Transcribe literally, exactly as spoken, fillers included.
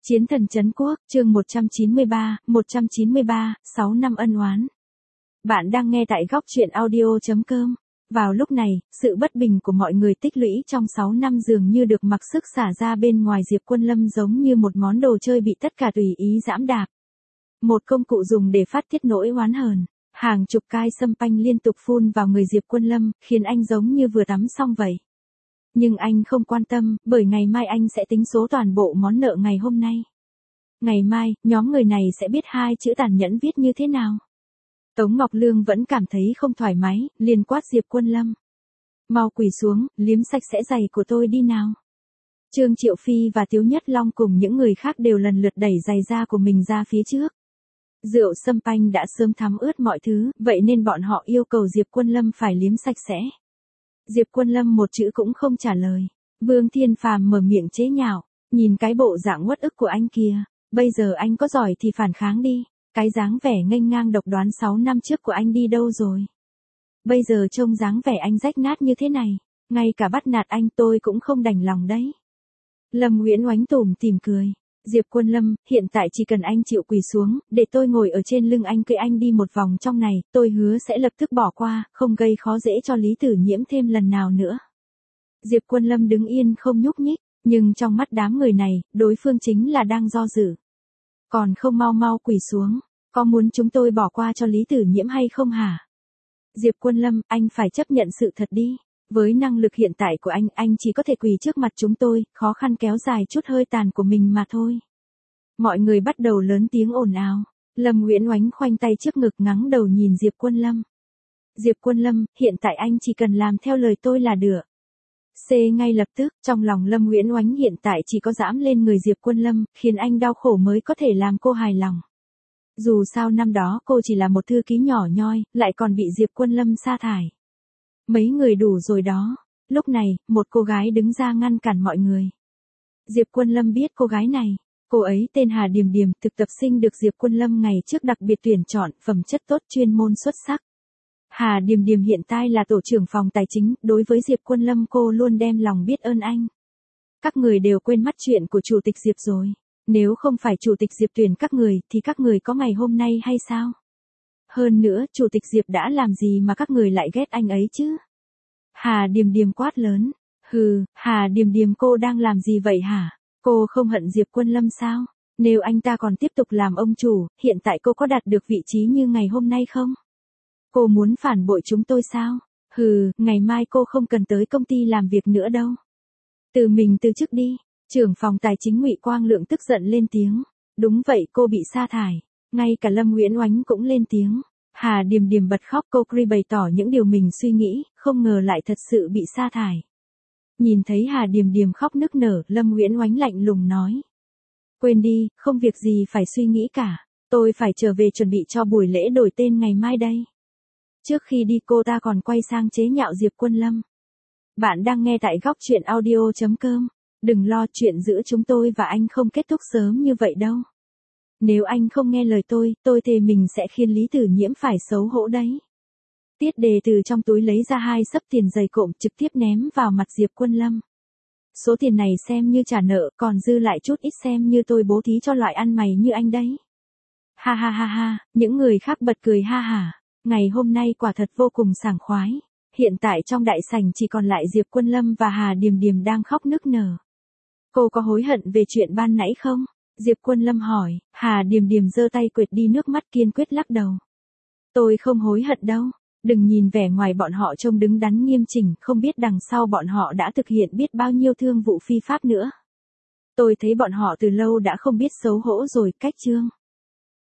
Chiến thần trấn quốc, chương một trăm chín mươi ba, một trăm chín mươi ba, sáu năm ân oán. Bạn đang nghe tại góc truyện audio chấm com. Vào lúc này, sự bất bình của mọi người tích lũy trong sáu năm dường như được mặc sức xả ra bên ngoài Diệp Quân Lâm, giống như một món đồ chơi bị tất cả tùy ý giẫm đạp. Một công cụ dùng để phát tiết nỗi oán hờn. Hàng chục cai sâm panh liên tục phun vào người Diệp Quân Lâm, khiến anh giống như vừa tắm xong vậy. Nhưng anh không quan tâm, bởi ngày mai anh sẽ tính số toàn bộ món nợ ngày hôm nay. Ngày mai, nhóm người này sẽ biết hai chữ tàn nhẫn viết như thế nào. Tống Ngọc Lương vẫn cảm thấy không thoải mái, liền quát Diệp Quân Lâm. Mau quỳ xuống, liếm sạch sẽ giày của tôi đi nào. Trương Triệu Phi và Tiếu Nhất Long cùng những người khác đều lần lượt đẩy giày da của mình ra phía trước. Rượu sâm panh đã sớm thấm ướt mọi thứ, vậy nên bọn họ yêu cầu Diệp Quân Lâm phải liếm sạch sẽ. Diệp Quân Lâm một chữ cũng không trả lời. Vương Thiên Phàm mở miệng chế nhạo, nhìn cái bộ dạng uất ức của anh kìa, bây giờ anh có giỏi thì phản kháng đi, cái dáng vẻ nghênh ngang độc đoán sáu năm trước của anh đi đâu rồi? Bây giờ trông dáng vẻ anh rách nát như thế này, ngay cả bắt nạt anh tôi cũng không đành lòng đấy. Lâm Nguyễn Oánh tủm tỉm cười. Diệp Quân Lâm, hiện tại chỉ cần anh chịu quỳ xuống, để tôi ngồi ở trên lưng anh cưỡi anh đi một vòng trong này, tôi hứa sẽ lập tức bỏ qua, không gây khó dễ cho Lý Tử Nhiễm thêm lần nào nữa. Diệp Quân Lâm đứng yên không nhúc nhích, nhưng trong mắt đám người này, đối phương chính là đang do dự. Còn không mau mau quỳ xuống, có muốn chúng tôi bỏ qua cho Lý Tử Nhiễm hay không hả? Diệp Quân Lâm, anh phải chấp nhận sự thật đi. Với năng lực hiện tại của anh, anh chỉ có thể quỳ trước mặt chúng tôi, khó khăn kéo dài chút hơi tàn của mình mà thôi. Mọi người bắt đầu lớn tiếng ồn ào. Lâm Nguyễn Oánh khoanh tay trước ngực ngắng đầu nhìn Diệp Quân Lâm. Diệp Quân Lâm, hiện tại anh chỉ cần làm theo lời tôi là được. C ngay lập tức, trong lòng Lâm Nguyễn Oánh hiện tại chỉ có dẫm lên người Diệp Quân Lâm, khiến anh đau khổ mới có thể làm cô hài lòng. Dù sao năm đó cô chỉ là một thư ký nhỏ nhoi, lại còn bị Diệp Quân Lâm sa thải. Mấy người đủ rồi đó. Lúc này, một cô gái đứng ra ngăn cản mọi người. Diệp Quân Lâm biết cô gái này. Cô ấy tên Hà Điềm Điềm, thực tập sinh được Diệp Quân Lâm ngày trước đặc biệt tuyển chọn, phẩm chất tốt, chuyên môn xuất sắc. Hà Điềm Điềm hiện tại là tổ trưởng phòng tài chính, đối với Diệp Quân Lâm cô luôn đem lòng biết ơn anh. Các người đều quên mất chuyện của Chủ tịch Diệp rồi. Nếu không phải Chủ tịch Diệp tuyển các người, thì các người có ngày hôm nay hay sao? Hơn nữa, Chủ tịch Diệp đã làm gì mà các người lại ghét anh ấy chứ? Hà Điềm Điềm quát lớn. Hừ, Hà Điềm Điềm cô đang làm gì vậy hả? Cô không hận Diệp Quân Lâm sao? Nếu anh ta còn tiếp tục làm ông chủ, hiện tại cô có đạt được vị trí như ngày hôm nay không? Cô muốn phản bội chúng tôi sao? Hừ, ngày mai cô không cần tới công ty làm việc nữa đâu. Tự mình từ chức đi. Trưởng phòng tài chính Ngụy Quang Lượng tức giận lên tiếng. Đúng vậy, cô bị sa thải. Ngay cả Lâm Nguyễn Oánh cũng lên tiếng. Hà Điềm Điềm bật khóc, cô Cri bày tỏ những điều mình suy nghĩ, không ngờ lại thật sự bị sa thải. Nhìn thấy Hà Điềm Điềm khóc nức nở, Lâm Nguyễn Oánh lạnh lùng nói. Quên đi, không việc gì phải suy nghĩ cả. Tôi phải trở về chuẩn bị cho buổi lễ đổi tên ngày mai đây. Trước khi đi cô ta còn quay sang chế nhạo Diệp Quân Lâm. Bạn đang nghe tại góc truyện audio chấm com. Đừng lo, chuyện giữa chúng tôi và anh không kết thúc sớm như vậy đâu. Nếu anh không nghe lời tôi, tôi thề mình sẽ khiến Lý Tử Nhiễm phải xấu hổ đấy. Tiết Đề từ trong túi lấy ra hai xấp tiền dày cộm trực tiếp ném vào mặt Diệp Quân Lâm. Số tiền này xem như trả nợ, còn dư lại chút ít xem như tôi bố thí cho loại ăn mày như anh đấy. Ha ha ha ha, những người khác bật cười ha hả. Ngày hôm nay quả thật vô cùng sảng khoái. Hiện tại trong đại sảnh chỉ còn lại Diệp Quân Lâm và Hà Điềm Điềm đang khóc nức nở. Cô có hối hận về chuyện ban nãy không? Diệp Quân Lâm hỏi. Hà Điềm Điềm giơ tay quệt đi nước mắt, kiên quyết lắc đầu. Tôi không hối hận đâu. Đừng nhìn vẻ ngoài bọn họ trông đứng đắn nghiêm chỉnh, không biết đằng sau bọn họ đã thực hiện biết bao nhiêu thương vụ phi pháp nữa. Tôi thấy bọn họ từ lâu đã không biết xấu hổ rồi, cách chương.